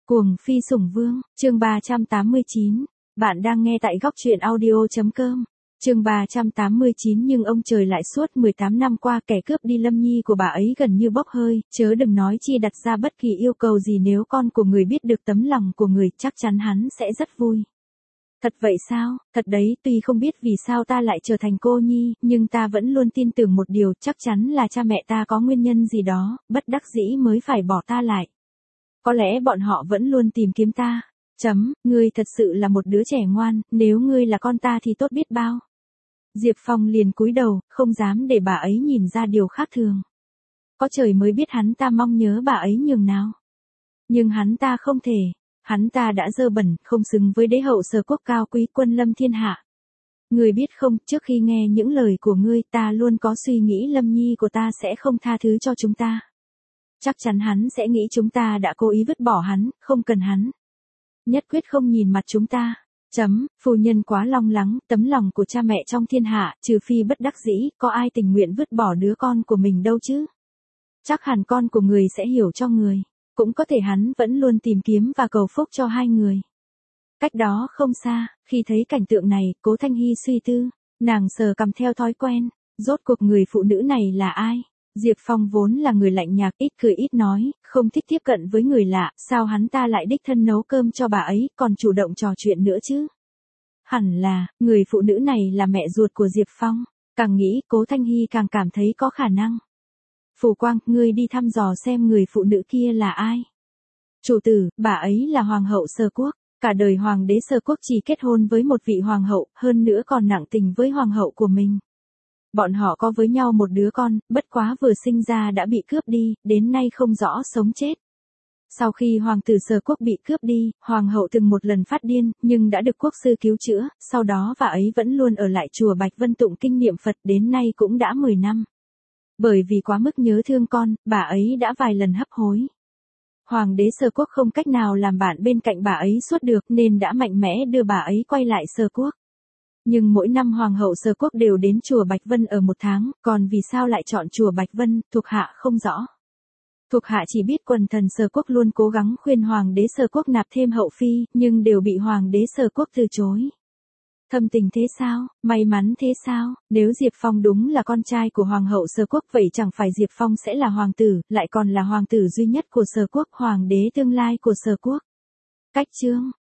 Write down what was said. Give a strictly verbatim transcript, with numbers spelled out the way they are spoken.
Cuồng phi sủng vương, chương ba trăm tám mươi chín. Bạn đang nghe tại góc truyện audio.com. Chương ba trăm tám mươi chín. Nhưng ông trời lại suốt mười tám năm qua kẻ cướp đi Lâm Nhi của bà ấy gần như bốc hơi, chớ đừng nói chi đặt ra bất kỳ yêu cầu gì. Nếu con của người biết được tấm lòng của người, chắc chắn hắn sẽ rất vui. Thật vậy sao? Thật đấy, tuy không biết vì sao ta lại trở thành cô nhi, nhưng ta vẫn luôn tin tưởng một điều, chắc chắn là cha mẹ ta có nguyên nhân gì đó, bất đắc dĩ mới phải bỏ ta lại. Có lẽ bọn họ vẫn luôn tìm kiếm ta. Chấm, ngươi thật sự là một đứa trẻ ngoan, nếu ngươi là con ta thì tốt biết bao. Diệp Phong liền cúi đầu, không dám để bà ấy nhìn ra điều khác thường. Có trời mới biết hắn ta mong nhớ bà ấy nhường nào. Nhưng hắn ta không thể, hắn ta đã dơ bẩn, không xứng với đế hậu Sở Quốc cao quý quân lâm thiên hạ. Ngươi biết không, trước khi nghe những lời của ngươi, ta luôn có suy nghĩ Lâm Nhi của ta sẽ không tha thứ cho chúng ta. Chắc chắn hắn sẽ nghĩ chúng ta đã cố ý vứt bỏ hắn, không cần hắn. Nhất quyết không nhìn mặt chúng ta. Chấm, phu nhân quá long lắng, tấm lòng của cha mẹ trong thiên hạ, trừ phi bất đắc dĩ, có ai tình nguyện vứt bỏ đứa con của mình đâu chứ. Chắc hẳn con của người sẽ hiểu cho người. Cũng có thể hắn vẫn luôn tìm kiếm và cầu phúc cho hai người. Cách đó không xa, khi thấy cảnh tượng này, Cố Thanh Hy suy tư, nàng sờ cằm theo thói quen, rốt cuộc người phụ nữ này là ai? Diệp Phong vốn là người lạnh nhạt, ít cười ít nói, không thích tiếp cận với người lạ, sao hắn ta lại đích thân nấu cơm cho bà ấy, còn chủ động trò chuyện nữa chứ? Hẳn là, người phụ nữ này là mẹ ruột của Diệp Phong, càng nghĩ Cố Thanh Hy càng cảm thấy có khả năng. Phù Quang, ngươi đi thăm dò xem người phụ nữ kia là ai. Chủ tử, bà ấy là Hoàng hậu Sở Quốc, cả đời Hoàng đế Sở Quốc chỉ kết hôn với một vị Hoàng hậu, hơn nữa còn nặng tình với Hoàng hậu của mình. Bọn họ có với nhau một đứa con, bất quá vừa sinh ra đã bị cướp đi, đến nay không rõ sống chết. Sau khi hoàng tử Sở Quốc bị cướp đi, hoàng hậu từng một lần phát điên, nhưng đã được quốc sư cứu chữa, sau đó bà ấy vẫn luôn ở lại chùa Bạch Vân tụng kinh niệm Phật, đến nay cũng đã mười năm. Bởi vì quá mức nhớ thương con, bà ấy đã vài lần hấp hối. Hoàng đế Sở Quốc không cách nào làm bạn bên cạnh bà ấy suốt được nên đã mạnh mẽ đưa bà ấy quay lại Sở Quốc. Nhưng mỗi năm Hoàng hậu Sở Quốc đều đến chùa Bạch Vân ở một tháng, còn vì sao lại chọn chùa Bạch Vân, thuộc hạ không rõ. Thuộc hạ chỉ biết quần thần Sở Quốc luôn cố gắng khuyên Hoàng đế Sở Quốc nạp thêm hậu phi, nhưng đều bị Hoàng đế Sở Quốc từ chối. Thâm tình thế sao, may mắn thế sao, nếu Diệp Phong đúng là con trai của Hoàng hậu Sở Quốc vậy chẳng phải Diệp Phong sẽ là hoàng tử, lại còn là hoàng tử duy nhất của Sở Quốc, hoàng đế tương lai của Sở Quốc. Cách chương,